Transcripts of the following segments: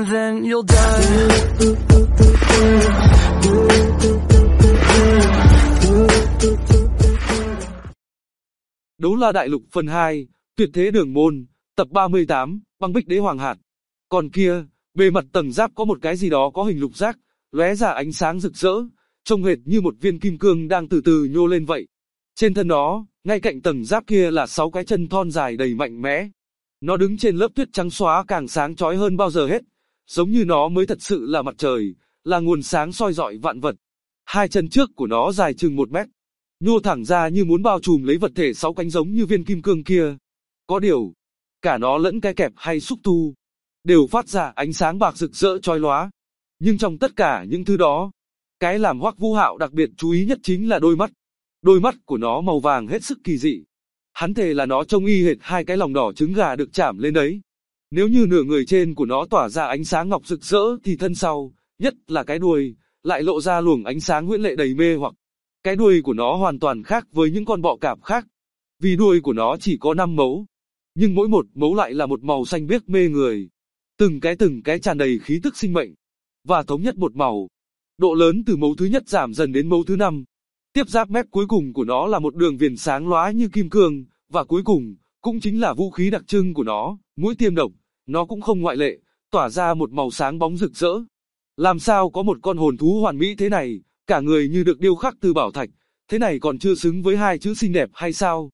and then you'll die. Đấu La Đại Lục phần 2, Tuyệt Thế Đường Môn, tập 38, Băng Bích Đế Hoàng Hạt. Còn kia, bề mặt tầng giáp có một cái gì đó có hình lục giác, lóe ra ánh sáng rực rỡ, trông hệt như một viên kim cương đang từ từ nhô lên vậy. Trên thân nó, ngay cạnh tầng giáp kia là 6 cái chân thon dài đầy mạnh mẽ. Nó đứng trên lớp tuyết trắng xóa càng sáng chói hơn bao giờ hết, giống như nó mới thật sự là mặt trời, là nguồn sáng soi rọi vạn vật. Hai chân trước của nó dài chừng 1 mét, nhô thẳng ra như muốn bao trùm lấy vật thể 6 cánh giống như viên kim cương kia. Có điều, cả nó lẫn cái kẹp hay xúc tu, đều phát ra ánh sáng bạc rực rỡ chói lóa. Nhưng trong tất cả những thứ đó, cái làm Hoắc Vũ Hạo đặc biệt chú ý nhất chính là đôi mắt. Đôi mắt của nó màu vàng hết sức kỳ dị. Hắn thề là nó trông y hệt 2 cái lòng đỏ trứng gà được chạm lên đấy. Nếu như nửa người trên của nó tỏa ra ánh sáng ngọc rực rỡ thì thân sau, nhất là cái đuôi, lại lộ ra luồng ánh sáng huyễn lệ đầy mê hoặc. Cái đuôi của nó hoàn toàn khác với những con bọ cạp khác, vì đuôi của nó chỉ có 5 mấu, nhưng mỗi một mấu lại là một màu xanh biếc mê người. Từng cái tràn đầy khí tức sinh mệnh, và thống nhất một màu. Độ lớn từ mấu thứ nhất giảm dần đến mấu thứ 5. Tiếp giáp mép cuối cùng của nó là một đường viền sáng lóa như kim cương, và cuối cùng, cũng chính là vũ khí đặc trưng của nó, mũi tiêm độc, nó cũng không ngoại lệ, tỏa ra một màu sáng bóng rực rỡ. Làm sao có một con hồn thú hoàn mỹ thế này, cả người như được điêu khắc từ bảo thạch, thế này còn chưa xứng với 2 chữ xinh đẹp hay sao?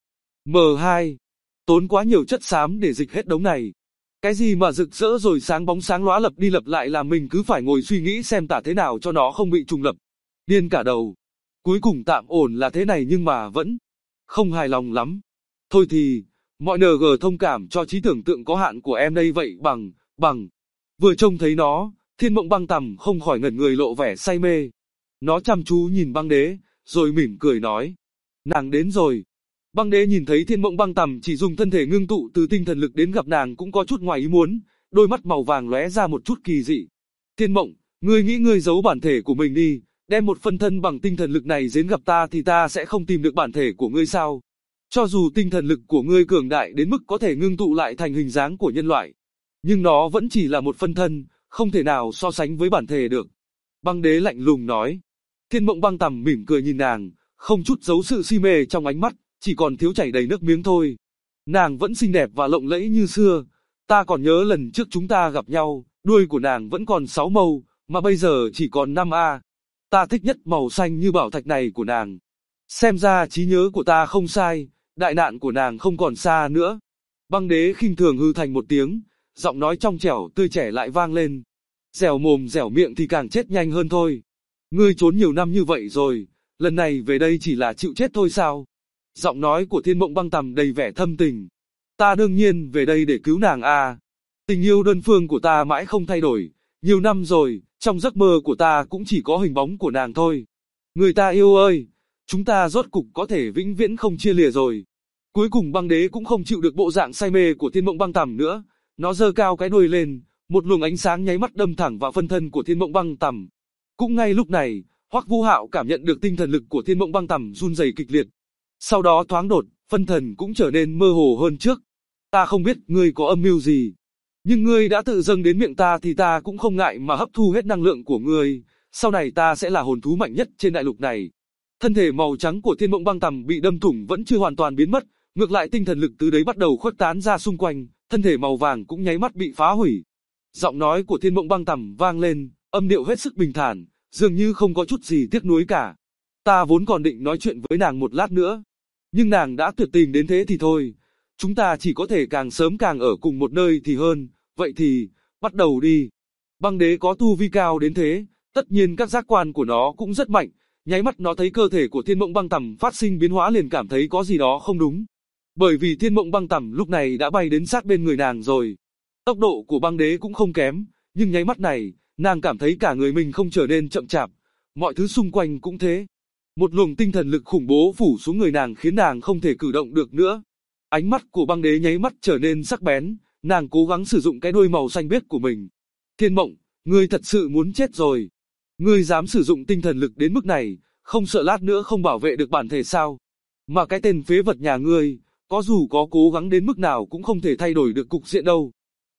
M2. Tốn quá nhiều chất xám để dịch hết đống này. Cái gì mà rực rỡ rồi sáng bóng sáng lóa lập đi lập lại là mình cứ phải ngồi suy nghĩ xem tả thế nào cho nó không bị trùng lập. Điên cả đầu. Cuối cùng tạm ổn là thế này nhưng mà vẫn không hài lòng lắm. Thôi thì, mọi NG thông cảm cho trí tưởng tượng có hạn của em đây vậy bằng. Vừa trông thấy nó, Thiên Mộng Băng Tằm không khỏi ngẩn người lộ vẻ say mê. Nó chăm chú nhìn Băng Đế, rồi mỉm cười nói. Nàng đến rồi. Băng Đế nhìn thấy Thiên Mộng Băng Tằm chỉ dùng thân thể ngưng tụ từ tinh thần lực đến gặp nàng cũng có chút ngoài ý muốn, đôi mắt màu vàng lóe ra một chút kỳ dị. Thiên Mộng, ngươi nghĩ ngươi giấu bản thể của mình đi, đem một phân thân bằng tinh thần lực này đến gặp ta thì ta sẽ không tìm được bản thể của ngươi sao? Cho dù tinh thần lực của ngươi cường đại đến mức có thể ngưng tụ lại thành hình dáng của nhân loại, nhưng nó vẫn chỉ là một phân thân, không thể nào so sánh với bản thể được. Băng Đế lạnh lùng nói. Thiên Mộng Băng Tằm mỉm cười nhìn nàng, không chút giấu sự si mê trong ánh mắt, chỉ còn thiếu chảy đầy nước miếng thôi. Nàng vẫn xinh đẹp và lộng lẫy như xưa. Ta còn nhớ lần trước chúng ta gặp nhau, đuôi của nàng vẫn còn 6 màu, mà bây giờ chỉ còn 5A. Ta thích nhất màu xanh như bảo thạch này của nàng. Xem ra trí nhớ của ta không sai, đại nạn của nàng không còn xa nữa. Băng Đế khinh thường hư thành một tiếng, giọng nói trong trẻo tươi trẻ lại vang lên. Dẻo mồm dẻo miệng thì càng chết nhanh hơn thôi. Ngươi trốn nhiều năm như vậy rồi, lần này về đây chỉ là chịu chết thôi sao? Giọng nói của Thiên Mộng Băng Tằm đầy vẻ thâm tình. Ta đương nhiên về đây để cứu nàng à. Tình yêu đơn phương của ta mãi không thay đổi, nhiều năm rồi, trong giấc mơ của ta cũng chỉ có hình bóng của nàng thôi. Người ta yêu ơi, chúng ta rốt cục có thể vĩnh viễn không chia lìa rồi. Cuối cùng Băng Đế cũng không chịu được bộ dạng say mê của Thiên Mộng Băng Tằm nữa, nó giơ cao cái đuôi lên, một luồng ánh sáng nháy mắt đâm thẳng vào phân thân của Thiên Mộng Băng Tằm. Cũng ngay lúc này, Hoắc Vũ Hạo cảm nhận được tinh thần lực của Thiên Mộng Băng Tằm run rẩy kịch liệt. Sau đó thoáng đột, phân thần cũng trở nên mơ hồ hơn trước. Ta không biết ngươi có âm mưu gì, nhưng ngươi đã tự dâng đến miệng ta thì ta cũng không ngại mà hấp thu hết năng lượng của ngươi. Sau này ta sẽ là hồn thú mạnh nhất trên đại lục này. Thân thể màu trắng của Thiên Mộng Băng Tằm bị đâm thủng vẫn chưa hoàn toàn biến mất, ngược lại tinh thần lực từ đấy bắt đầu khuếch tán ra xung quanh, thân thể màu vàng cũng nháy mắt bị phá hủy. Giọng nói của Thiên Mộng Băng Tằm vang lên, âm điệu hết sức bình thản, dường như không có chút gì tiếc nuối cả. Ta vốn còn định nói chuyện với nàng một lát nữa, nhưng nàng đã tuyệt tình đến thế thì thôi. Chúng ta chỉ có thể càng sớm càng ở cùng một nơi thì hơn, vậy thì, bắt đầu đi. Băng Đế có tu vi cao đến thế, tất nhiên các giác quan của nó cũng rất mạnh, nháy mắt nó thấy cơ thể của Thiên Mộng Băng Tằm phát sinh biến hóa liền cảm thấy có gì đó không đúng. Bởi vì Thiên Mộng Băng Tằm lúc này đã bay đến sát bên người nàng rồi. Tốc độ của Băng Đế cũng không kém, nhưng nháy mắt này, nàng cảm thấy cả người mình không trở nên chậm chạp, mọi thứ xung quanh cũng thế. Một luồng tinh thần lực khủng bố phủ xuống người nàng khiến nàng không thể cử động được nữa. Ánh mắt của Băng Đế nháy mắt trở nên sắc bén, nàng cố gắng sử dụng cái đuôi màu xanh biếc của mình. Thiên Mộng, ngươi thật sự muốn chết rồi. Ngươi dám sử dụng tinh thần lực đến mức này, không sợ lát nữa không bảo vệ được bản thể sao? Mà cái tên phế vật nhà ngươi, có dù có cố gắng đến mức nào cũng không thể thay đổi được cục diện đâu.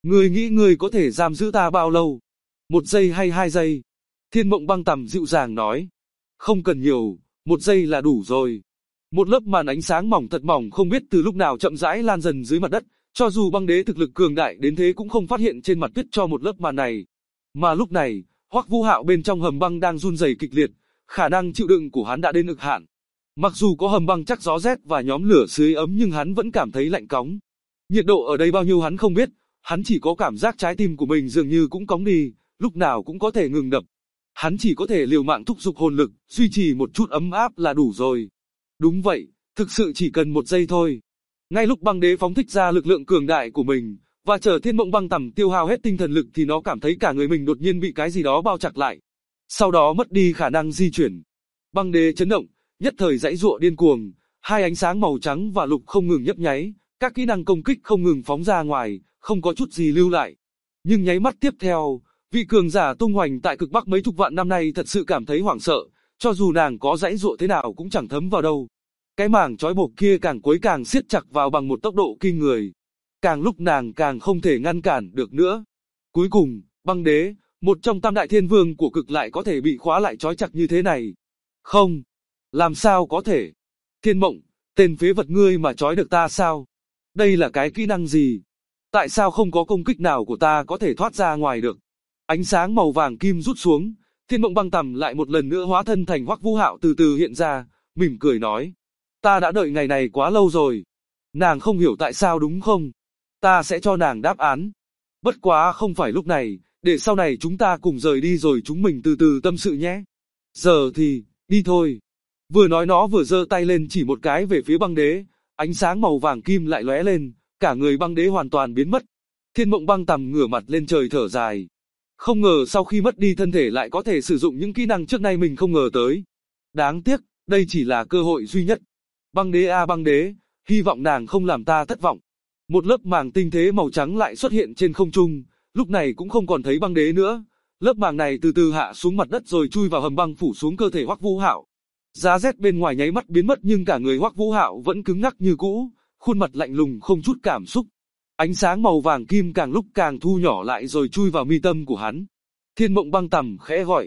Ngươi nghĩ ngươi có thể giam giữ ta bao lâu? 1 giây hay 2 giây? Thiên Mộng Băng Tầm dịu dàng nói. Không cần nhiều, 1 giây là đủ rồi. Một lớp màn ánh sáng mỏng thật mỏng không biết từ lúc nào chậm rãi lan dần dưới mặt đất, cho dù băng đế thực lực cường đại đến thế cũng không phát hiện trên mặt tuyết cho một lớp màn này. Mà lúc này, Hoắc Vũ Hạo bên trong hầm băng đang run rẩy kịch liệt, khả năng chịu đựng của hắn đã đến cực hạn. Mặc dù có hầm băng chắc gió rét và nhóm lửa sưởi ấm nhưng hắn vẫn cảm thấy lạnh cóng. Nhiệt độ ở đây bao nhiêu hắn không biết, hắn chỉ có cảm giác trái tim của mình dường như cũng cóng đi, lúc nào cũng có thể ngừng đập. Hắn chỉ có thể liều mạng thúc giục hồn lực, duy trì một chút ấm áp là đủ rồi. Đúng vậy, thực sự chỉ cần 1 giây thôi. Ngay lúc băng đế phóng thích ra lực lượng cường đại của mình, và chờ Thiên Mộng Băng Tầm tiêu hao hết tinh thần lực thì nó cảm thấy cả người mình đột nhiên bị cái gì đó bao chặt lại. Sau đó mất đi khả năng di chuyển. Băng đế chấn động, nhất thời giãy giụa điên cuồng, hai ánh sáng màu trắng và lục không ngừng nhấp nháy, các kỹ năng công kích không ngừng phóng ra ngoài, không có chút gì lưu lại. Nhưng nháy mắt tiếp theo, vị cường giả tung hoành tại cực Bắc mấy chục vạn năm nay thật sự cảm thấy hoảng sợ, cho dù nàng có giãy giụa thế nào cũng chẳng thấm vào đâu. Cái mảng trói buộc kia càng quấy càng siết chặt vào bằng một tốc độ kinh người. Càng lúc nàng càng không thể ngăn cản được nữa. Cuối cùng, băng đế, một trong tam đại thiên vương của cực lại có thể bị khóa lại trói chặt như thế này. Không, làm sao có thể? Thiên Mộng, tên phế vật ngươi mà trói được ta sao? Đây là cái kỹ năng gì? Tại sao không có công kích nào của ta có thể thoát ra ngoài được? Ánh sáng màu vàng kim rút xuống, Thiên Mộng Băng Tầm lại một lần nữa hóa thân thành Hoắc Vũ Hạo từ từ hiện ra, mỉm cười nói. Ta đã đợi ngày này quá lâu rồi. Nàng không hiểu tại sao đúng không? Ta sẽ cho nàng đáp án. Bất quá không phải lúc này, để sau này chúng ta cùng rời đi rồi chúng mình từ từ tâm sự nhé. Giờ thì, đi thôi. Vừa nói nó vừa giơ tay lên chỉ một cái về phía băng đế, ánh sáng màu vàng kim lại lóe lên, cả người băng đế hoàn toàn biến mất. Thiên Mộng Băng Tầm ngửa mặt lên trời thở dài. Không ngờ sau khi mất đi thân thể lại có thể sử dụng những kỹ năng trước nay mình không ngờ tới. Đáng tiếc, đây chỉ là cơ hội duy nhất. Băng đế a băng đế, hy vọng nàng không làm ta thất vọng. Một lớp màng tinh thế màu trắng lại xuất hiện trên không trung, lúc này cũng không còn thấy băng đế nữa. Lớp màng này từ từ hạ xuống mặt đất rồi chui vào hầm băng phủ xuống cơ thể Hoắc Vũ Hạo. Giá rét bên ngoài nháy mắt biến mất nhưng cả người Hoắc Vũ Hạo vẫn cứng ngắc như cũ, khuôn mặt lạnh lùng không chút cảm xúc. Ánh sáng màu vàng kim càng lúc càng thu nhỏ lại rồi chui vào mi tâm của hắn. Thiên Mộng Băng Tầm khẽ gọi.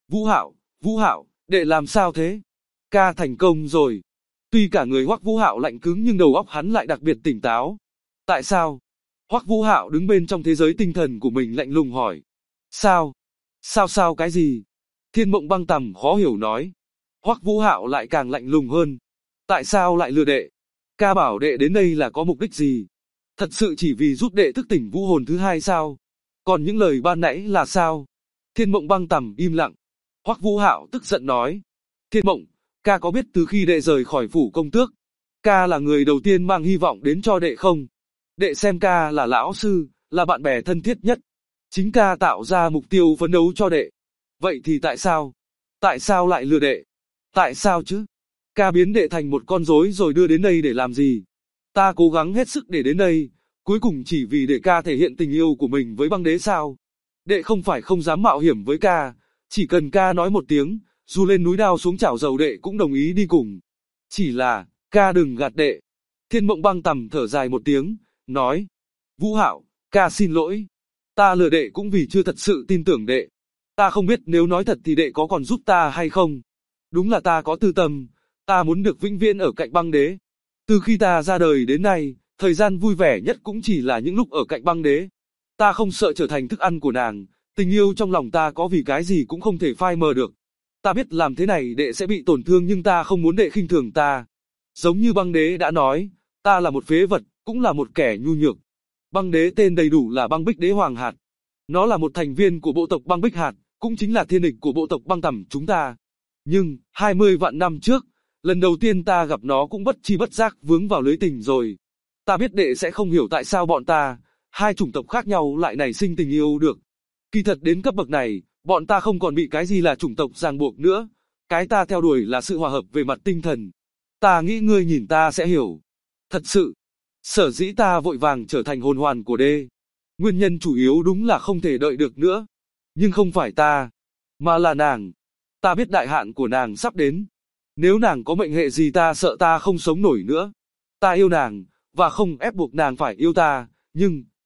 Vũ Hạo, đệ làm sao thế? Ca thành công rồi. Tuy cả người Hoắc Vũ Hạo lạnh cứng nhưng đầu óc hắn lại đặc biệt tỉnh táo. Tại sao? Hoắc Vũ Hạo đứng bên trong thế giới tinh thần của mình lạnh lùng hỏi. Sao? Sao cái gì? Thiên Mộng Băng Tầm khó hiểu nói. Hoắc Vũ Hạo lại càng lạnh lùng hơn. Tại sao lại lừa đệ? Ca bảo đệ đến đây là có mục đích gì? Thật sự chỉ vì giúp đệ thức tỉnh vũ hồn thứ hai sao? Còn những lời ban nãy là sao? Thiên Mộng Băng Tầm im lặng. Hoắc Vũ Hạo tức giận nói. Thiên Mộng, ca có biết từ khi đệ rời khỏi phủ công tước, ca là người đầu tiên mang hy vọng đến cho đệ không? Đệ xem ca là lão sư, là bạn bè thân thiết nhất. Chính ca tạo ra mục tiêu phấn đấu cho đệ. Vậy thì tại sao? Tại sao lại lừa đệ? Tại sao chứ? Ca biến đệ thành một con rối rồi đưa đến đây để làm gì? Ta cố gắng hết sức để đến đây, cuối cùng chỉ vì để ca thể hiện tình yêu của mình với băng đế sao? Đệ không phải không dám mạo hiểm với ca, chỉ cần ca nói một tiếng, dù lên núi đao xuống chảo dầu đệ cũng đồng ý đi cùng. Chỉ là, ca đừng gạt đệ. Thiên Mộng Băng Tầm thở dài một tiếng, nói. Vũ Hạo, ca xin lỗi. Ta lừa đệ cũng vì chưa thật sự tin tưởng đệ. Ta không biết nếu nói thật thì đệ có còn giúp ta hay không. Đúng là ta có tư tâm, ta muốn được vĩnh viễn ở cạnh băng đế. Từ khi ta ra đời đến nay, thời gian vui vẻ nhất cũng chỉ là những lúc ở cạnh băng đế. Ta không sợ trở thành thức ăn của nàng, tình yêu trong lòng ta có vì cái gì cũng không thể phai mờ được. Ta biết làm thế này đệ sẽ bị tổn thương nhưng ta không muốn đệ khinh thường ta. Giống như băng đế đã nói, ta là một phế vật, cũng là một kẻ nhu nhược. Băng đế tên đầy đủ là Băng Bích Đế Hoàng Hạt. Nó là một thành viên của bộ tộc Băng Bích Hạt, cũng chính là thiên địch của bộ tộc Băng Tầm chúng ta. Nhưng, 20 vạn năm trước, lần đầu tiên ta gặp nó cũng bất chi bất giác vướng vào lưới tình rồi. Ta biết đệ sẽ không hiểu tại sao bọn ta, hai chủng tộc khác nhau lại nảy sinh tình yêu được. Kỳ thật đến cấp bậc này, bọn ta không còn bị cái gì là chủng tộc ràng buộc nữa. Cái ta theo đuổi là sự hòa hợp về mặt tinh thần. Ta nghĩ ngươi nhìn ta sẽ hiểu. Thật sự, sở dĩ ta vội vàng trở thành hồn hoàn của đê. Nguyên nhân chủ yếu đúng là không thể đợi được nữa. Nhưng không phải ta, mà là nàng. Ta biết đại hạn của nàng sắp đến. Nếu nàng có mệnh hệ gì ta sợ ta không sống nổi nữa. Ta yêu nàng, và không ép buộc nàng phải yêu ta, nhưng,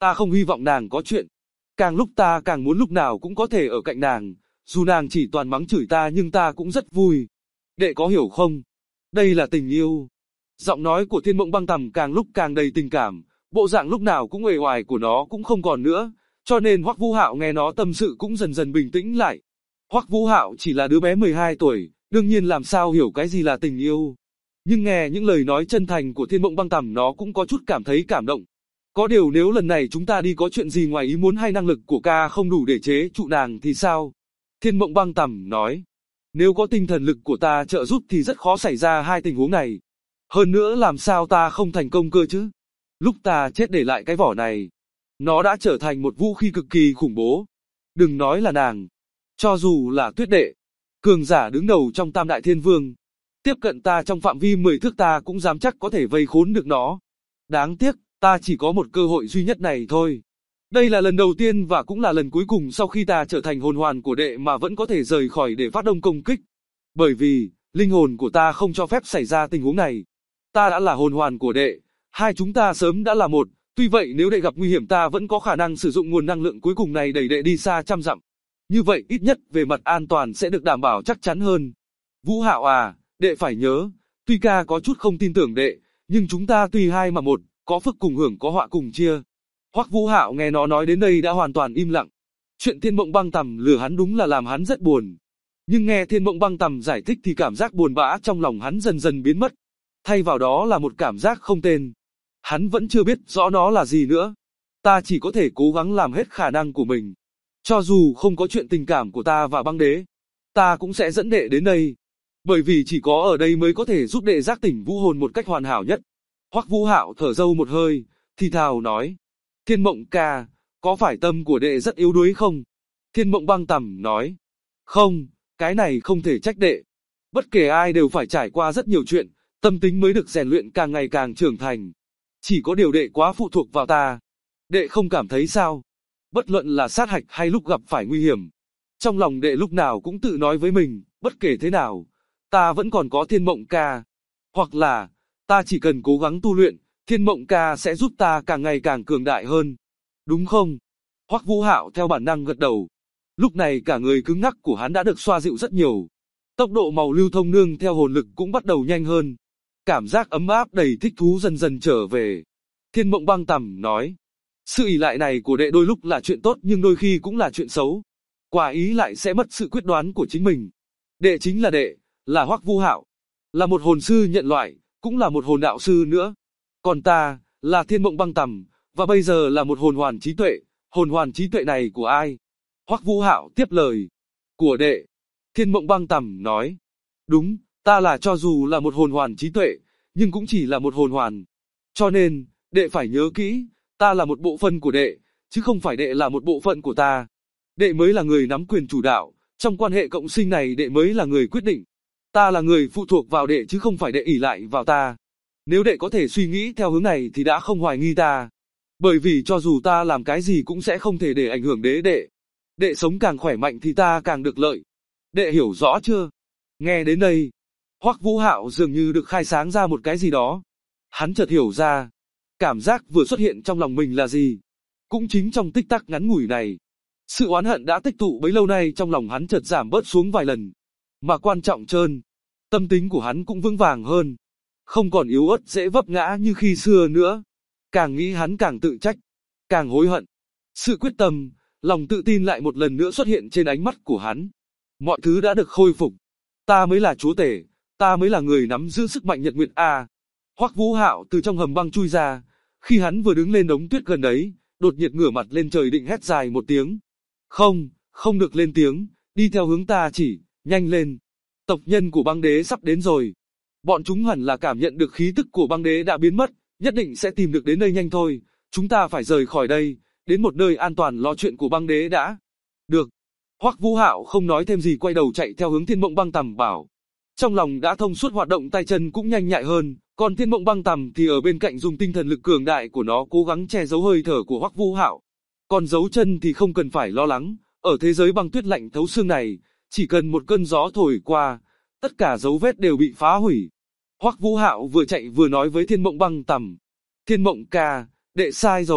Ta không hy vọng nàng có chuyện. Càng lúc ta càng muốn lúc nào cũng có thể ở cạnh nàng, dù nàng chỉ toàn mắng chửi ta nhưng ta cũng rất vui. Đệ có hiểu không? Đây là tình yêu. Giọng nói của Thiên Mộng Băng Tầm càng lúc càng đầy tình cảm, bộ dạng lúc nào cũng uể oải của nó cũng không còn nữa, cho nên Hoắc Vũ Hạo nghe nó tâm sự cũng dần dần bình tĩnh lại. Hoắc Vũ Hạo chỉ là đứa bé 12 tuổi, đương nhiên làm sao hiểu cái gì là tình yêu. Nhưng nghe những lời nói chân thành của Thiên Mộng Băng Tầm nó cũng có chút cảm thấy cảm động. Có điều nếu lần này chúng ta đi có chuyện gì ngoài ý muốn hay năng lực của ca không đủ để chế trụ nàng thì sao? Thiên Mộng Băng Tầm nói. Nếu có tinh thần lực của ta trợ giúp thì rất khó xảy ra hai tình huống này. Hơn nữa làm sao ta không thành công cơ chứ? Lúc ta chết để lại cái vỏ này, nó đã trở thành một vũ khí cực kỳ khủng bố. Đừng nói là nàng, cho dù là Tuyết Đệ, cường giả đứng đầu trong Tam Đại Thiên Vương, tiếp cận ta trong phạm vi 10 thước ta cũng dám chắc có thể vây khốn được nó. Đáng tiếc, ta chỉ có một cơ hội duy nhất này thôi. Đây là lần đầu tiên và cũng là lần cuối cùng sau khi ta trở thành hồn hoàn của đệ mà vẫn có thể rời khỏi để phát động công kích. Bởi vì, linh hồn của ta không cho phép xảy ra tình huống này. Ta đã là hồn hoàn của đệ, hai chúng ta sớm đã là một, tuy vậy nếu đệ gặp nguy hiểm ta vẫn có khả năng sử dụng nguồn năng lượng cuối cùng này đẩy đệ đi xa trăm dặm. Như vậy ít nhất về mặt an toàn sẽ được đảm bảo chắc chắn hơn. Vũ Hạo à, đệ phải nhớ, tuy ca có chút không tin tưởng đệ, nhưng chúng ta tuy hai mà một, có phước cùng hưởng có họa cùng chia. Hoắc Vũ Hạo nghe nó nói đến đây đã hoàn toàn im lặng. Chuyện Thiên Mộng Băng Tầm lừa hắn đúng là làm hắn rất buồn. Nhưng nghe Thiên Mộng Băng Tầm giải thích thì cảm giác buồn bã trong lòng hắn dần dần biến mất. Thay vào đó là một cảm giác không tên. Hắn vẫn chưa biết rõ nó là gì nữa. Ta chỉ có thể cố gắng làm hết khả năng của mình. Cho dù không có chuyện tình cảm của ta và băng đế, ta cũng sẽ dẫn đệ đến đây. Bởi vì chỉ có ở đây mới có thể giúp đệ giác tỉnh vũ hồn một cách hoàn hảo nhất. Hoắc Vũ Hạo thở dâu một hơi, thì thào nói. Thiên Mộng ca, có phải tâm của đệ rất yếu đuối không? Thiên Mộng Băng Tầm nói. Không, cái này không thể trách đệ. Bất kể ai đều phải trải qua rất nhiều chuyện, tâm tính mới được rèn luyện càng ngày càng trưởng thành. Chỉ có điều đệ quá phụ thuộc vào ta. Đệ không cảm thấy sao? Bất luận là sát hạch hay lúc gặp phải nguy hiểm. Trong lòng đệ lúc nào cũng tự nói với mình, bất kể thế nào, ta vẫn còn có Thiên Mộng ca. Hoặc là, ta chỉ cần cố gắng tu luyện, Thiên Mộng ca sẽ giúp ta càng ngày càng cường đại hơn. Đúng không? Hoắc Vũ Hạo theo bản năng gật đầu. Lúc này cả người cứng ngắc của hắn đã được xoa dịu rất nhiều. Tốc độ màu lưu thông nương theo hồn lực cũng bắt đầu nhanh hơn. Cảm giác ấm áp đầy thích thú dần dần trở về. Thiên Mộng Băng Tầm nói. Sự ỷ lại này của đệ đôi lúc là chuyện tốt nhưng đôi khi cũng là chuyện xấu. Quả ý lại sẽ mất sự quyết đoán của chính mình. Đệ chính là đệ, là Hoắc Vũ Hạo. Là một hồn sư nhận loại, cũng là một hồn đạo sư nữa. Còn ta, là Thiên Mộng Băng Tầm, và bây giờ là một hồn hoàn trí tuệ. Hồn hoàn trí tuệ này của ai? Hoắc Vũ Hạo tiếp lời. Của đệ. Thiên Mộng Băng Tầm nói. Đúng, ta là cho dù là một hồn hoàn trí tuệ, nhưng cũng chỉ là một hồn hoàn. Cho nên, đệ phải nhớ kỹ, ta là một bộ phận của đệ, chứ không phải đệ là một bộ phận của ta. Đệ mới là người nắm quyền chủ đạo, trong quan hệ cộng sinh này đệ mới là người quyết định. Ta là người phụ thuộc vào đệ chứ không phải đệ ỷ lại vào ta. Nếu đệ có thể suy nghĩ theo hướng này thì đã không hoài nghi ta. Bởi vì cho dù ta làm cái gì cũng sẽ không thể để ảnh hưởng đến đệ. Đệ sống càng khỏe mạnh thì ta càng được lợi. Đệ hiểu rõ chưa? Nghe đến đây, Hoắc Vũ Hạo dường như được khai sáng ra một cái gì đó. Hắn chợt hiểu ra, cảm giác vừa xuất hiện trong lòng mình là gì. Cũng chính trong tích tắc ngắn ngủi này, sự oán hận đã tích tụ bấy lâu nay trong lòng hắn chợt giảm bớt xuống vài lần. Mà quan trọng hơn, tâm tính của hắn cũng vững vàng hơn. Không còn yếu ớt dễ vấp ngã như khi xưa nữa. Càng nghĩ hắn càng tự trách, càng hối hận. Sự quyết tâm, lòng tự tin lại một lần nữa xuất hiện trên ánh mắt của hắn. Mọi thứ đã được khôi phục. Ta mới là chúa tể, ta mới là người nắm giữ sức mạnh nhật nguyệt a. Hoắc Vũ Hạo từ trong hầm băng chui ra, khi hắn vừa đứng lên đống tuyết gần đấy, đột nhiên ngửa mặt lên trời định hét dài một tiếng. Không, không được lên tiếng, đi theo hướng ta chỉ, nhanh lên. Tộc nhân của băng đế sắp đến rồi. Bọn chúng hẳn là cảm nhận được khí tức của băng đế đã biến mất, nhất định sẽ tìm được đến nơi nhanh thôi. Chúng ta phải rời khỏi đây, đến một nơi an toàn lo chuyện của băng đế đã. Được. Hoắc Vũ Hạo không nói thêm gì quay đầu chạy theo hướng Thiên Mộng Băng Tầm bảo. Trong lòng đã thông suốt hoạt động tay chân cũng nhanh nhạy hơn, còn Thiên Mộng Băng Tầm thì ở bên cạnh dùng tinh thần lực cường đại của nó cố gắng che giấu hơi thở của Hoắc Vũ Hạo. Còn giấu chân thì không cần phải lo lắng, ở thế giới băng tuyết lạnh thấu xương này, chỉ cần một cơn gió thổi qua, tất cả dấu vết đều bị phá hủy. Hoắc Vũ Hạo vừa chạy vừa nói với Thiên Mộng Băng Tầm. Thiên Mộng ca, đệ sai rồi,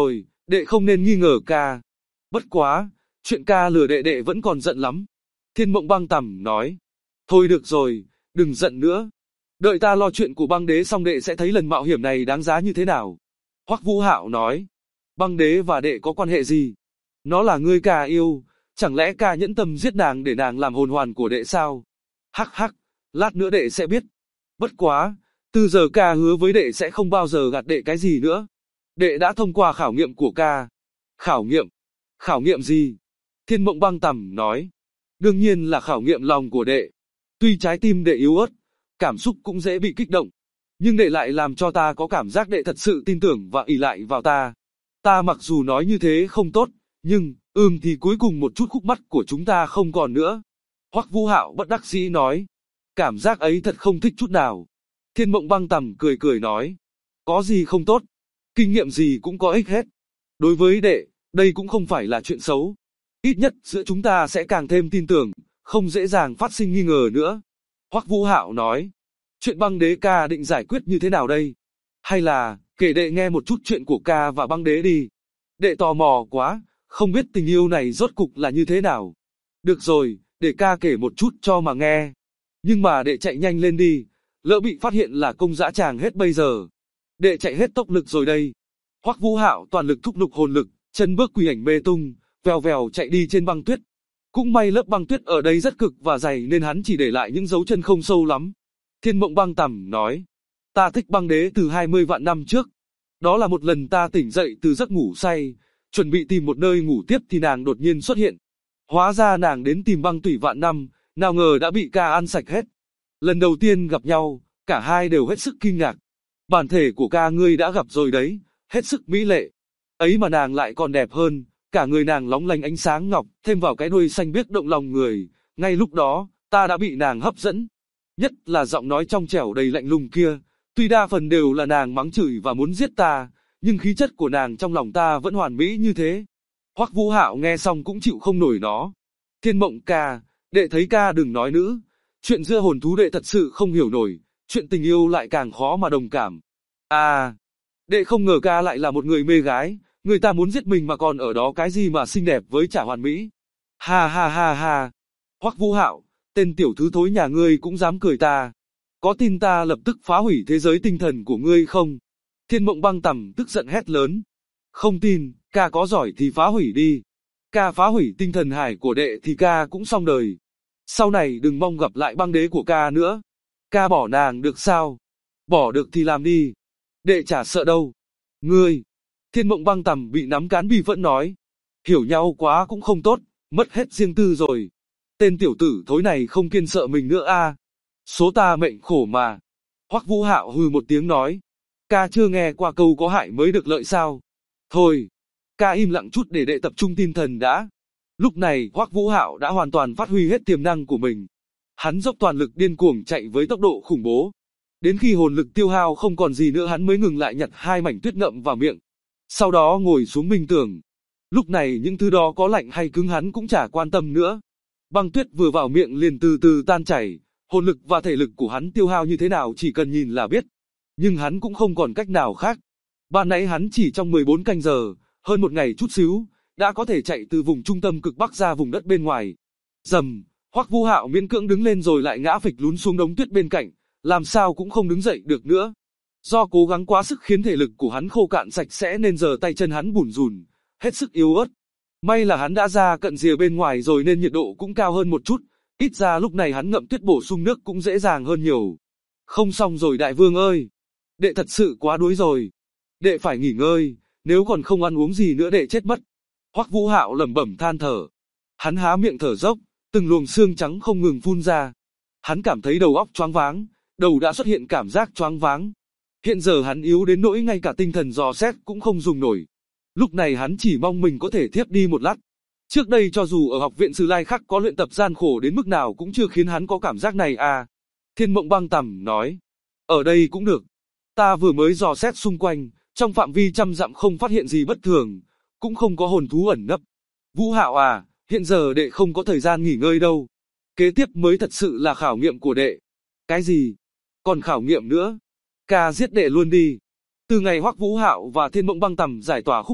Đệ không nên nghi ngờ ca. Bất quá, chuyện ca lừa đệ đệ vẫn còn giận lắm. Thiên Mộng Băng Tằm nói. Thôi được rồi, đừng giận nữa. Đợi ta lo chuyện của băng đế xong đệ sẽ thấy lần mạo hiểm này đáng giá như thế nào. Hoắc Vũ Hạo nói. Băng đế và đệ có quan hệ gì? Nó là người ca yêu, chẳng lẽ ca nhẫn tâm giết nàng để nàng làm hồn hoàn của đệ sao? Hắc hắc, lát nữa đệ sẽ biết. Bất quá, từ giờ ca hứa với đệ sẽ không bao giờ gạt đệ cái gì nữa. Đệ đã thông qua khảo nghiệm của ca. Khảo nghiệm? Khảo nghiệm gì? Thiên Mộng Băng Tằm nói. Đương nhiên là khảo nghiệm lòng của đệ. Tuy trái tim đệ yếu ớt, cảm xúc cũng dễ bị kích động, nhưng đệ lại làm cho ta có cảm giác đệ thật sự tin tưởng và ỷ lại vào ta. Ta mặc dù nói như thế không tốt, nhưng, thì cuối cùng một chút khúc mắc của chúng ta không còn nữa. Hoắc Vũ Hạo bất đắc dĩ nói. Cảm giác ấy thật không thích chút nào. Thiên Mộng Băng Tằm cười cười nói. Có gì không tốt, kinh nghiệm gì cũng có ích hết. Đối với đệ, đây cũng không phải là chuyện xấu. Ít nhất giữa chúng ta sẽ càng thêm tin tưởng, không dễ dàng phát sinh nghi ngờ nữa. Hoắc Vũ Hạo nói. Chuyện băng đế ca định giải quyết như thế nào đây? Hay là, kể đệ nghe một chút chuyện của ca và băng đế đi. Đệ tò mò quá, không biết tình yêu này rốt cục là như thế nào. Được rồi, để ca kể một chút cho mà nghe. Nhưng mà đệ chạy nhanh lên đi, lỡ bị phát hiện là công dã tràng hết bây giờ. Đệ chạy hết tốc lực rồi đây. Hoắc Vũ Hạo toàn lực thúc giục hồn lực, chân bước quỷ ảnh mê tung, vèo vèo chạy đi trên băng tuyết. Cũng may lớp băng tuyết ở đây rất cực và dày nên hắn chỉ để lại những dấu chân không sâu lắm. Thiên Mộng Băng Tằm nói. Ta thích băng đế từ 20 vạn năm trước. Đó là một lần ta tỉnh dậy từ giấc ngủ say, chuẩn bị tìm một nơi ngủ tiếp thì nàng đột nhiên xuất hiện. Hóa ra nàng đến tìm băng tủy vạn năm, nào ngờ đã bị ca ăn sạch hết. Lần đầu tiên gặp nhau, cả hai đều hết sức kinh ngạc. Bản thể của ca ngươi đã gặp rồi đấy, hết sức mỹ lệ. Ấy mà nàng lại còn đẹp hơn, cả người nàng lóng lánh ánh sáng ngọc, thêm vào cái đuôi xanh biếc động lòng người. Ngay lúc đó, ta đã bị nàng hấp dẫn. Nhất là giọng nói trong trẻo đầy lạnh lùng kia, tuy đa phần đều là nàng mắng chửi và muốn giết ta, nhưng khí chất của nàng trong lòng ta vẫn hoàn mỹ như thế. Hoắc Vũ Hạo nghe xong cũng chịu không nổi nó. Thiên Mộng ca, đệ thấy ca đừng nói nữa. Chuyện giữa hồn thú đệ thật sự không hiểu nổi, chuyện tình yêu lại càng khó mà đồng cảm. À, đệ không ngờ ca lại là một người mê gái, người ta muốn giết mình mà còn ở đó cái gì mà xinh đẹp với chả hoàn mỹ. Ha ha ha ha. Hoắc Vũ Hạo, tên tiểu thứ thối nhà ngươi cũng dám cười ta. Có tin ta lập tức phá hủy thế giới tinh thần của ngươi không? Thiên Mộng Băng Tằm tức giận hét lớn. Không tin, ca có giỏi thì phá hủy đi. Ca phá hủy tinh thần hải của đệ thì ca cũng xong đời. Sau này đừng mong gặp lại băng đế của ca nữa. Ca bỏ nàng được sao? Bỏ được thì làm đi. Đệ chả sợ đâu. Ngươi! Thiên Mộng Băng Tằm bị nắm cán bi vẫn nói. Hiểu nhau quá cũng không tốt, mất hết riêng tư rồi. Tên tiểu tử thối này không kiên sợ mình nữa a. Số ta mệnh khổ mà. Hoắc Vũ Hạo hừ một tiếng nói. Ca chưa nghe qua câu có hại mới được lợi sao? Thôi, ca im lặng chút để đệ tập trung tinh thần đã. Lúc này Hoắc Vũ Hạo đã hoàn toàn phát huy hết tiềm năng của mình. Hắn dốc toàn lực điên cuồng chạy với tốc độ khủng bố. Đến khi hồn lực tiêu hao không còn gì nữa hắn mới ngừng lại nhặt hai mảnh tuyết ngậm vào miệng. Sau đó ngồi xuống minh tưởng. Lúc này những thứ đó có lạnh hay cứng hắn cũng chả quan tâm nữa. Băng tuyết vừa vào miệng liền từ từ tan chảy. Hồn lực và thể lực của hắn tiêu hao như thế nào chỉ cần nhìn là biết. Nhưng hắn cũng không còn cách nào khác. Ban nãy hắn chỉ trong 14 canh giờ, hơn một ngày chút xíu, đã có thể chạy từ vùng trung tâm cực bắc ra vùng đất bên ngoài. Rầm, Hoắc Vũ Hạo miễn cưỡng đứng lên rồi lại ngã phịch lún xuống đống tuyết bên cạnh, làm sao cũng không đứng dậy được nữa. Do cố gắng quá sức khiến thể lực của hắn khô cạn sạch sẽ nên giờ tay chân hắn bủn rủn, hết sức yếu ớt. May là hắn đã ra cận rìa bên ngoài rồi nên nhiệt độ cũng cao hơn một chút, ít ra lúc này hắn ngậm tuyết bổ sung nước cũng dễ dàng hơn nhiều. Không xong rồi đại vương ơi, đệ thật sự quá đuối rồi. Đệ phải nghỉ ngơi, nếu còn không ăn uống gì nữa đệ chết mất. Hoắc Vũ Hạo lẩm bẩm than thở. Hắn há miệng thở dốc, từng luồng xương trắng không ngừng phun ra. Hắn cảm thấy đầu óc choáng váng, đầu đã xuất hiện cảm giác choáng váng. Hiện giờ hắn yếu đến nỗi ngay cả tinh thần dò xét cũng không dùng nổi. Lúc này hắn chỉ mong mình có thể thiếp đi một lát. Trước đây cho dù ở học viện Sử Lai Khắc có luyện tập gian khổ đến mức nào cũng chưa khiến hắn có cảm giác này à. Thiên Mộng Băng Tằm nói. Ở đây cũng được. Ta vừa mới dò xét xung quanh, trong phạm vi 100 dặm không phát hiện gì bất thường, cũng không có hồn thú ẩn nấp. Vũ Hạo à, hiện giờ đệ không có thời gian nghỉ ngơi đâu. Kế tiếp mới thật sự là khảo nghiệm của đệ. Cái gì? Còn khảo nghiệm nữa? Ca giết đệ luôn đi. Từ ngày Hoắc Vũ Hạo và Thiên Mộng Băng Tằm giải tỏa khúc mắc,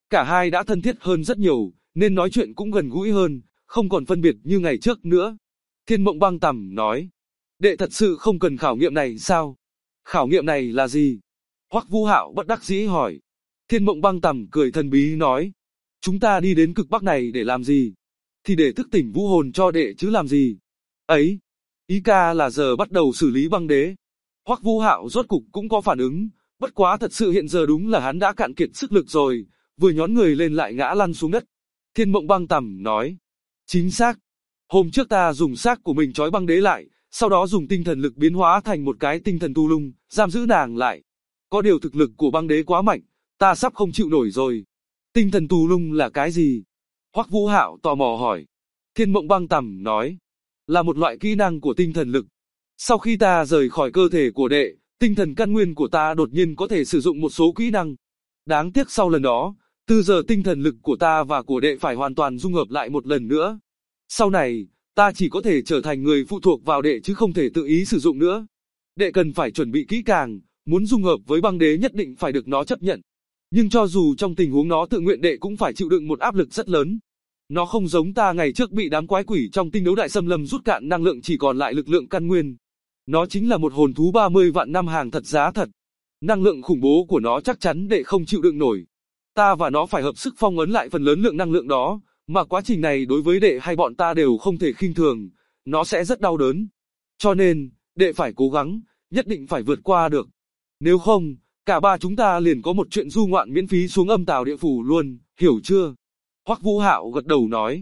Cả hai đã thân thiết hơn rất nhiều, nên nói chuyện cũng gần gũi hơn, không còn phân biệt như ngày trước nữa. Thiên Mộng Băng Tằm nói, đệ thật sự không cần khảo nghiệm này sao? Khảo nghiệm này là gì? Hoắc Vũ Hạo bất đắc dĩ hỏi. Thiên Mộng Băng Tằm cười thần bí nói, chúng ta đi đến cực Bắc này để làm gì? Thì để thức tỉnh vũ hồn cho đệ chứ làm gì? Ấy, ý ca là giờ bắt đầu xử lý băng đế. Hoắc Vũ Hạo rốt cục cũng có phản ứng, bất quá thật sự hiện giờ đúng là hắn đã cạn kiệt sức lực rồi, vừa nhón người lên lại ngã lăn xuống đất. Thiên Mộng Băng Tằm nói, chính xác. Hôm trước ta dùng xác của mình trói băng đế lại, sau đó dùng tinh thần lực biến hóa thành một cái tinh thần tu lung, giam giữ nàng lại. Có điều thực lực của băng đế quá mạnh, ta sắp không chịu nổi rồi. Tinh thần tu lung là cái gì? Hoắc Vũ Hạo tò mò hỏi. Thiên Mộng Băng Tằm nói, là một loại kỹ năng của tinh thần lực. Sau khi ta rời khỏi cơ thể của đệ, tinh thần căn nguyên của ta đột nhiên có thể sử dụng một số kỹ năng. Đáng tiếc sau lần đó, từ giờ tinh thần lực của ta và của đệ phải hoàn toàn dung hợp lại một lần nữa. Sau này, ta chỉ có thể trở thành người phụ thuộc vào đệ chứ không thể tự ý sử dụng nữa. Đệ cần phải chuẩn bị kỹ càng, muốn dung hợp với băng đế nhất định phải được nó chấp nhận. Nhưng cho dù trong tình huống nó tự nguyện đệ cũng phải chịu đựng một áp lực rất lớn. Nó không giống ta ngày trước bị đám quái quỷ trong tinh đấu đại xâm lâm rút cạn năng lượng chỉ còn lại lực lượng căn nguyên. Nó chính là một hồn thú 30 vạn năm hàng thật giá thật. Năng lượng khủng bố của nó chắc chắn đệ không chịu đựng nổi. Ta và nó phải hợp sức phong ấn lại phần lớn lượng năng lượng đó, mà quá trình này đối với đệ hay bọn ta đều không thể khinh thường, nó sẽ rất đau đớn. Cho nên, đệ phải cố gắng, nhất định phải vượt qua được. Nếu không, cả ba chúng ta liền có một chuyện du ngoạn miễn phí xuống âm tào địa phủ luôn, hiểu chưa? Hoắc Vũ Hạo gật đầu nói.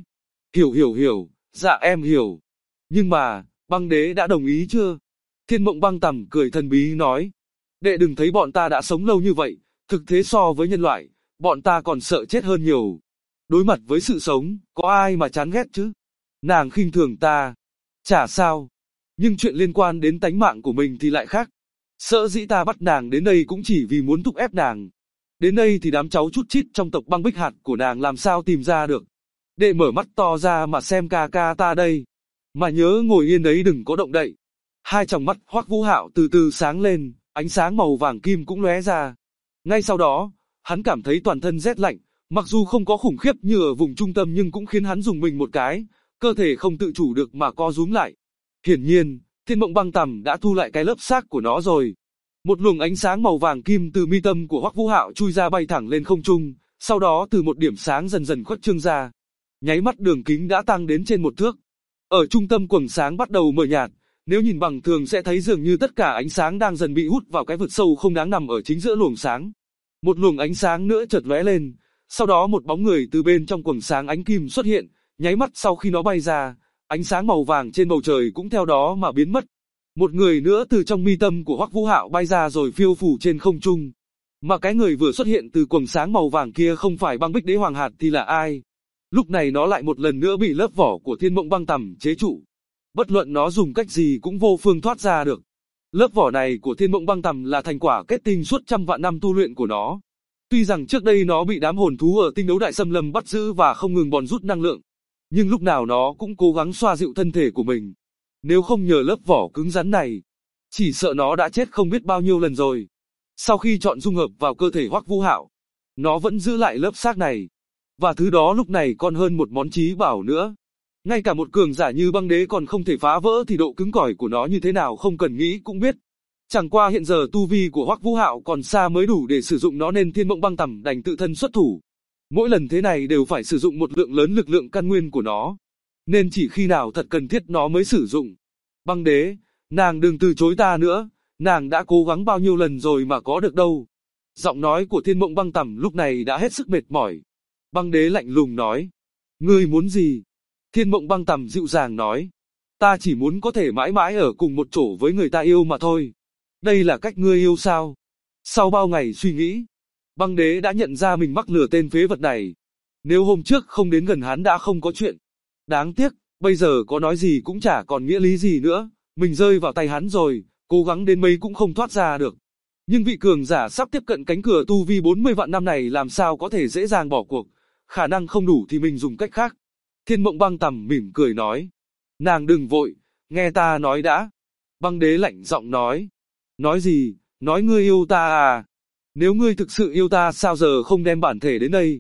Hiểu, dạ em hiểu. Nhưng mà, băng đế đã đồng ý chưa? Thiên Mộng Băng Tằm cười thần bí nói. Đệ đừng thấy bọn ta đã sống lâu như vậy, thực thế so với nhân loại, bọn ta còn sợ chết hơn nhiều. Đối mặt với sự sống, có ai mà chán ghét chứ? Nàng khinh thường ta. Chả sao. Nhưng chuyện liên quan đến tánh mạng của mình thì lại khác. Sợ dĩ ta bắt nàng đến đây cũng chỉ vì muốn thúc ép nàng. Đến đây thì đám cháu chút chít trong tộc Băng Bích Hạt của nàng làm sao tìm ra được. Đệ mở mắt to ra mà xem ca ca ta đây. Mà nhớ ngồi yên đấy đừng có động đậy. Hai tròng mắt Hoắc Vũ Hạo từ từ sáng lên, ánh sáng màu vàng kim cũng lóe ra. Ngay sau đó, hắn cảm thấy toàn thân rét lạnh, mặc dù không có khủng khiếp như ở vùng trung tâm nhưng cũng khiến hắn dùng mình một cái, cơ thể không tự chủ được mà co rúm lại. Hiển nhiên, Thiên Mộng Băng Tằm đã thu lại cái lớp xác của nó rồi. Một luồng ánh sáng màu vàng kim từ mi tâm của Hoắc Vũ Hạo chui ra bay thẳng lên không trung, sau đó từ một điểm sáng dần dần khuếch trương ra. Nháy mắt đường kính đã tăng đến trên 1 thước. Ở trung tâm quầng sáng bắt đầu mờ nhạt, nếu nhìn bằng thường sẽ thấy dường như tất cả ánh sáng đang dần bị hút vào cái vực sâu không đáng nằm ở chính giữa luồng sáng. Một luồng ánh sáng nữa chợt lóe lên, sau đó một bóng người từ bên trong quầng sáng ánh kim xuất hiện, nháy mắt sau khi nó bay ra, ánh sáng màu vàng trên bầu trời cũng theo đó mà biến mất. Một người nữa từ trong mi tâm của Hoắc Vũ Hạo bay ra rồi phiêu phù trên không trung. Mà cái người vừa xuất hiện từ quầng sáng màu vàng kia không phải Băng Bích Đế Hoàng Hạt thì là ai? Lúc này nó lại một lần nữa bị lớp vỏ của Thiên Mộng Băng Tằm chế trụ. Bất luận nó dùng cách gì cũng vô phương thoát ra được. Lớp vỏ này của Thiên Mộng Băng Tằm là thành quả kết tinh suốt trăm vạn năm tu luyện của nó. Tuy rằng trước đây nó bị đám hồn thú ở tinh đấu đại xâm lâm bắt giữ và không ngừng bòn rút năng lượng, nhưng lúc nào nó cũng cố gắng xoa dịu thân thể của mình. Nếu không nhờ lớp vỏ cứng rắn này, chỉ sợ nó đã chết không biết bao nhiêu lần rồi. Sau khi chọn dung hợp vào cơ thể Hoắc Vũ Hạo, nó vẫn giữ lại lớp xác này. Và thứ đó lúc này còn hơn một món chí bảo nữa. Ngay cả một cường giả như Băng Đế còn không thể phá vỡ thì độ cứng cỏi của nó như thế nào không cần nghĩ cũng biết. Chẳng qua hiện giờ tu vi của Hoắc Vũ Hạo còn xa mới đủ để sử dụng nó nên Thiên Mộng Băng Tằm đành tự thân xuất thủ. Mỗi lần thế này đều phải sử dụng một lượng lớn lực lượng căn nguyên của nó. Nên chỉ khi nào thật cần thiết nó mới sử dụng. Băng Đế, nàng đừng từ chối ta nữa, nàng đã cố gắng bao nhiêu lần rồi mà có được đâu. Giọng nói của Thiên Mộng Băng Tằm lúc này đã hết sức mệt mỏi. Băng Đế lạnh lùng nói, ngươi muốn gì? Thiên Mộng Băng Tằm dịu dàng nói, ta chỉ muốn có thể mãi mãi ở cùng một chỗ với người ta yêu mà thôi. Đây là cách ngươi yêu sao? Sau bao ngày suy nghĩ, Băng Đế đã nhận ra mình mắc lừa tên phế vật này. Nếu hôm trước không đến gần hắn đã không có chuyện. Đáng tiếc, bây giờ có nói gì cũng chả còn nghĩa lý gì nữa. Mình rơi vào tay hắn rồi, cố gắng đến mấy cũng không thoát ra được. Nhưng vị cường giả sắp tiếp cận cánh cửa tu vi 40 vạn năm này làm sao có thể dễ dàng bỏ cuộc. Khả năng không đủ thì mình dùng cách khác. Thiên Mộng Băng Tằm mỉm cười nói. Nàng đừng vội, nghe ta nói đã. Băng Đế lạnh giọng nói. Nói gì, nói ngươi yêu ta à? Nếu ngươi thực sự yêu ta sao giờ không đem bản thể đến đây?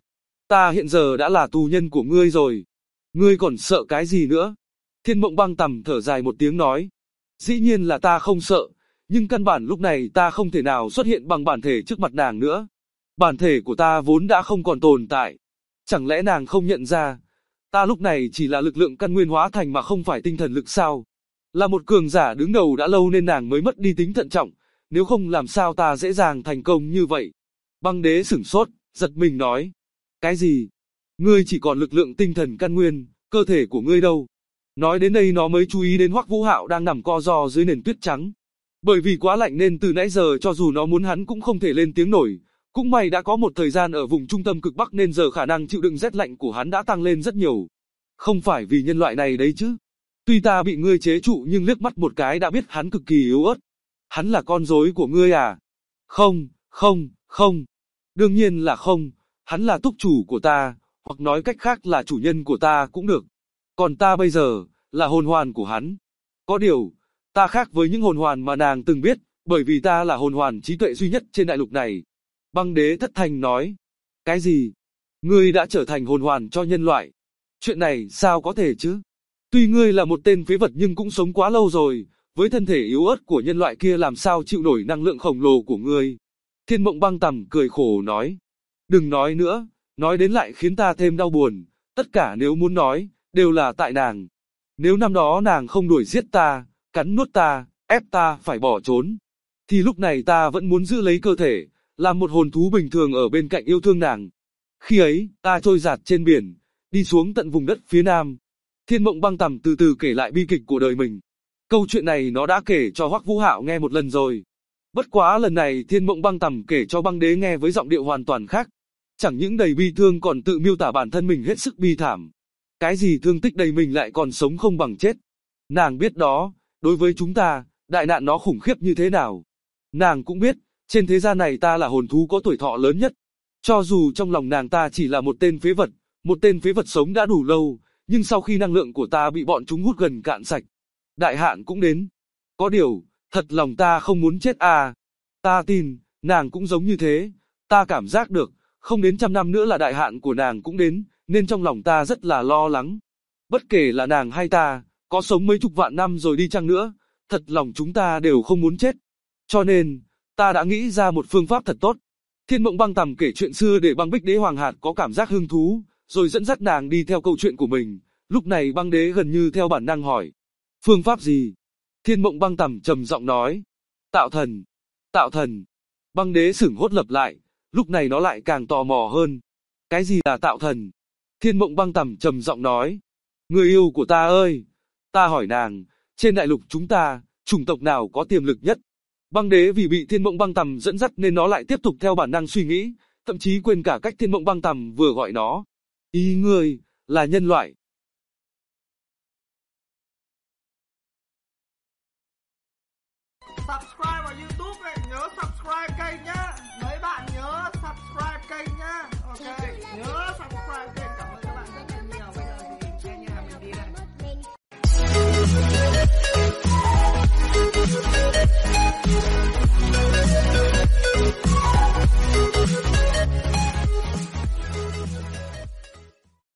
Ta hiện giờ đã là tù nhân của ngươi rồi. Ngươi còn sợ cái gì nữa? Thiên Mộng Băng Tầm thở dài một tiếng nói. Dĩ nhiên là ta không sợ, nhưng căn bản lúc này ta không thể nào xuất hiện bằng bản thể trước mặt nàng nữa. Bản thể của ta vốn đã không còn tồn tại. Chẳng lẽ nàng không nhận ra, ta lúc này chỉ là lực lượng căn nguyên hóa thành mà không phải tinh thần lực sao? Là một cường giả đứng đầu đã lâu nên nàng mới mất đi tính thận trọng, nếu không làm sao ta dễ dàng thành công như vậy. Băng đế sửng sốt, giật mình nói. Cái gì? Ngươi chỉ còn lực lượng tinh thần căn nguyên, cơ thể của ngươi đâu? Nói đến đây nó mới chú ý đến Hoắc Vũ Hạo đang nằm co ro dưới nền tuyết trắng. Bởi vì quá lạnh nên từ nãy giờ cho dù nó muốn hắn cũng không thể lên tiếng nổi. Cũng may đã có một thời gian ở vùng trung tâm cực Bắc nên giờ khả năng chịu đựng rét lạnh của hắn đã tăng lên rất nhiều. Không phải vì nhân loại này đấy chứ. Tuy ta bị ngươi chế trụ nhưng liếc mắt một cái đã biết hắn cực kỳ yếu ớt. Hắn là con rối của ngươi à? Không, không, không. Đương nhiên là không. Hắn là túc chủ của ta, hoặc nói cách khác là chủ nhân của ta cũng được. Còn ta bây giờ, là hồn hoàn của hắn. Có điều, ta khác với những hồn hoàn mà nàng từng biết, bởi vì ta là hồn hoàn trí tuệ duy nhất trên đại lục này. Băng đế thất thanh nói. Cái gì? Ngươi đã trở thành hồn hoàn cho nhân loại. Chuyện này sao có thể chứ? Tuy ngươi là một tên phế vật nhưng cũng sống quá lâu rồi, với thân thể yếu ớt của nhân loại kia làm sao chịu nổi năng lượng khổng lồ của ngươi. Thiên Mộng Băng Tầm cười khổ nói. Đừng nói nữa, nói đến lại khiến ta thêm đau buồn, tất cả nếu muốn nói, đều là tại nàng. Nếu năm đó nàng không đuổi giết ta, cắn nuốt ta, ép ta phải bỏ trốn, thì lúc này ta vẫn muốn giữ lấy cơ thể, làm một hồn thú bình thường ở bên cạnh yêu thương nàng. Khi ấy, ta trôi dạt trên biển, đi xuống tận vùng đất phía nam. Thiên Mộng Băng Tầm từ từ kể lại bi kịch của đời mình. Câu chuyện này nó đã kể cho Hoắc Vũ Hạo nghe một lần rồi. Bất quá lần này Thiên Mộng Băng Tầm kể cho băng đế nghe với giọng điệu hoàn toàn khác. Chẳng những đầy bi thương còn tự miêu tả bản thân mình hết sức bi thảm. Cái gì thương tích đầy mình lại còn sống không bằng chết. Nàng biết đó, đối với chúng ta, đại nạn nó khủng khiếp như thế nào. Nàng cũng biết, trên thế gian này ta là hồn thú có tuổi thọ lớn nhất. Cho dù trong lòng nàng ta chỉ là một tên phế vật sống đã đủ lâu, nhưng sau khi năng lượng của ta bị bọn chúng hút gần cạn sạch, đại hạn cũng đến. Có điều, thật lòng ta không muốn chết à. Ta tin, nàng cũng giống như thế. Ta cảm giác được, không đến 100 năm nữa là đại hạn của nàng cũng đến, nên trong lòng ta rất là lo lắng. Bất kể là nàng hay ta, có sống mấy chục vạn năm rồi đi chăng nữa, thật lòng chúng ta đều không muốn chết. Cho nên, ta đã nghĩ ra một phương pháp thật tốt. Thiên Mộng Băng Tầm kể chuyện xưa để Băng Bích Đế Hoàng Hạt có cảm giác hứng thú, rồi dẫn dắt nàng đi theo câu chuyện của mình. Lúc này băng đế gần như theo bản năng hỏi. Phương pháp gì? Thiên Mộng Băng Tầm trầm giọng nói. Tạo thần. Tạo thần. Băng đế sửng hốt lặp lại, lúc này nó lại càng tò mò hơn. Cái gì là tạo thần? Thiên Mộng Băng Tầm trầm giọng nói. Người yêu của ta ơi! Ta hỏi nàng, trên đại lục chúng ta, chủng tộc nào có tiềm lực nhất? Băng đế vì bị Thiên Mộng Băng Tầm dẫn dắt nên nó lại tiếp tục theo bản năng suy nghĩ, thậm chí quên cả cách Thiên Mộng Băng Tầm vừa gọi nó. Ý ngươi, là nhân loại.